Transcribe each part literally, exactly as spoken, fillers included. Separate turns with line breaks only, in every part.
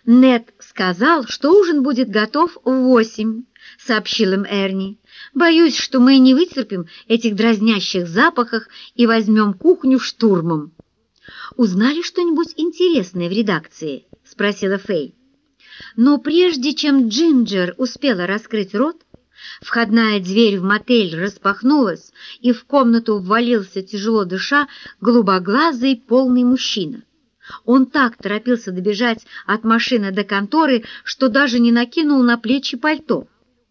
«Нед сказал, что ужин будет готов в восемь», — сообщил им Эрни. «Боюсь, что мы не вытерпим этих дразнящих запахов и возьмем кухню штурмом». «Узнали что-нибудь интересное в редакции?» — спросила Фэй. Но прежде чем Джинджер успела раскрыть рот, входная дверь в мотель распахнулась, и в комнату ввалился, тяжело дыша, голубоглазый полный мужчина. Он так торопился добежать от машины до конторы, что даже не накинул на плечи пальто.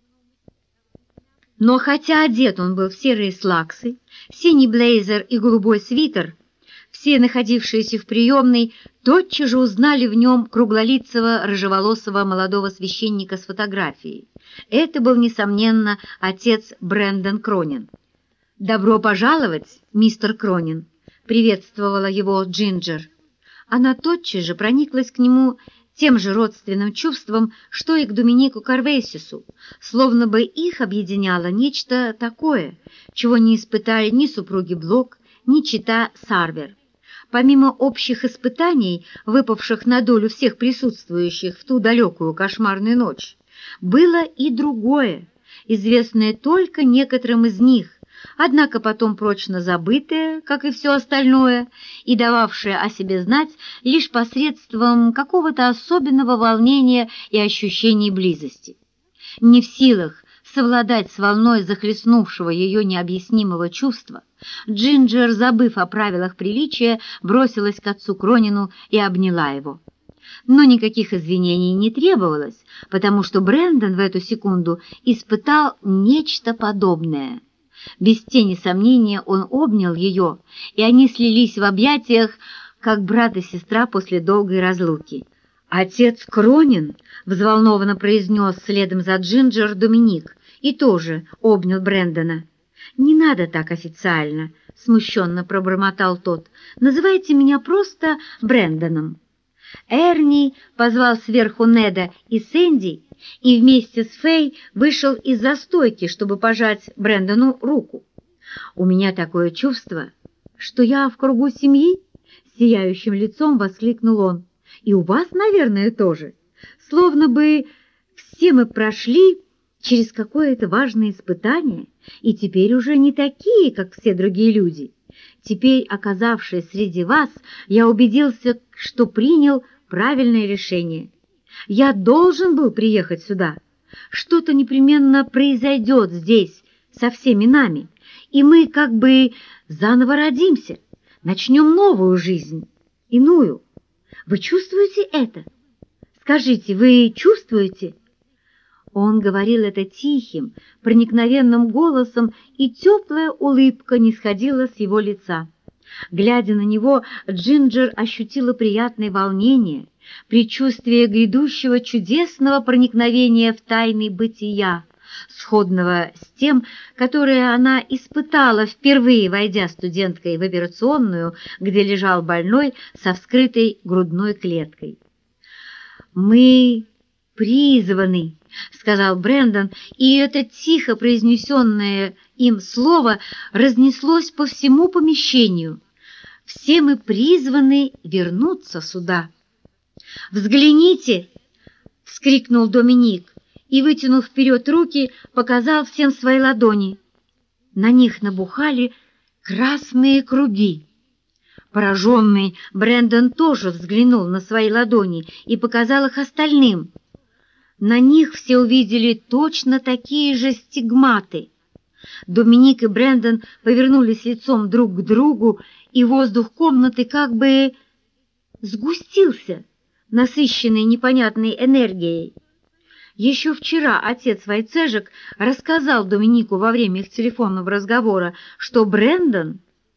Но хотя одет он был в серые слаксы, синий блейзер и голубой свитер, все находившиеся в приемной тотчас же узнали в нем круглолицего рыжеволосого молодого священника с фотографией. Это был, несомненно, отец Брэндон Кронин. «Добро пожаловать, мистер Кронин!» — приветствовала его Джинджер. Она тотчас же прониклась к нему тем же родственным чувством, что и к Доминику Карвейсису, словно бы их объединяло нечто такое, чего не испытали ни супруги Блок, ни чета Сарвер. Помимо общих испытаний, выпавших на долю всех присутствующих в ту далекую кошмарную ночь, было и другое, известное только некоторым из них, однако потом прочно забытое, как и все остальное, и дававшее о себе знать лишь посредством какого-то особенного волнения и ощущений близости. Не в силах совладать с волной захлестнувшего ее необъяснимого чувства, Джинджер, забыв о правилах приличия, бросилась к отцу Кронину и обняла его. Но никаких извинений не требовалось, потому что Брэндон в эту секунду испытал нечто подобное. Без тени сомнения он обнял ее, и они слились в объятиях, как брат и сестра после долгой разлуки. «Отец Кронин!» — взволнованно произнес следом за Джинджер Доминик и тоже обнял Брэндона. «Не надо так официально», — смущенно пробормотал тот. «Называйте меня просто Брэндоном». Эрни позвал сверху Неда и Сэнди и вместе с Фэй вышел из-за стойки, чтобы пожать Брэндону руку. «У меня такое чувство, что я в кругу семьи», — сияющим лицом воскликнул он. «И у вас, наверное, тоже. Словно бы все мы прошли через какое-то важное испытание, и теперь уже не такие, как все другие люди. Теперь, оказавшись среди вас, я убедился, что принял правильное решение. Я должен был приехать сюда. Что-то непременно произойдет здесь со всеми нами, и мы как бы заново родимся, начнем новую жизнь, иную. Вы чувствуете это? Скажите, вы чувствуете?» Он говорил это тихим, проникновенным голосом, и теплая улыбка не сходила с его лица. Глядя на него, Джинджер ощутила приятное волнение, предчувствие грядущего чудесного проникновения в тайны бытия, сходного с тем, которое она испытала, впервые войдя студенткой в операционную, где лежал больной со вскрытой грудной клеткой. «Мы призваны», — сказал Брэндон, и это тихо произнесенное им слово разнеслось по всему помещению. «Все мы призваны вернуться сюда». «Взгляните!» — вскрикнул Доминик и, вытянув вперед руки, показал всем свои ладони. На них набухали красные круги. Пораженный, Брэндон тоже взглянул на свои ладони и показал их остальным. На них все увидели точно такие же стигматы. Доминик и Брэндон повернулись лицом друг к другу, и воздух комнаты как бы сгустился, насыщенный непонятной энергией. Еще вчера отец Вайцежек рассказал Доминику во время их телефонного разговора, что Брэндон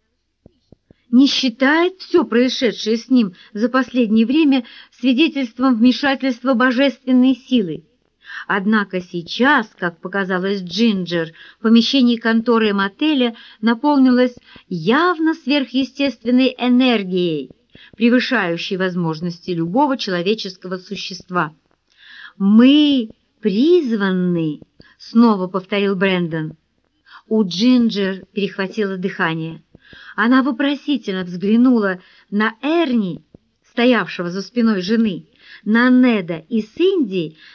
не считает все происшедшее с ним за последнее время свидетельством вмешательства божественной силы. Однако сейчас, как показалось Джинджер, помещение конторы мотеля наполнилось явно сверхъестественной энергией, превышающей возможности любого человеческого существа. «Мы призваны», — снова повторил Брэндон. У Джинджер перехватило дыхание. Она вопросительно взглянула на Эрни, стоявшего за спиной жены, на Неда и Синди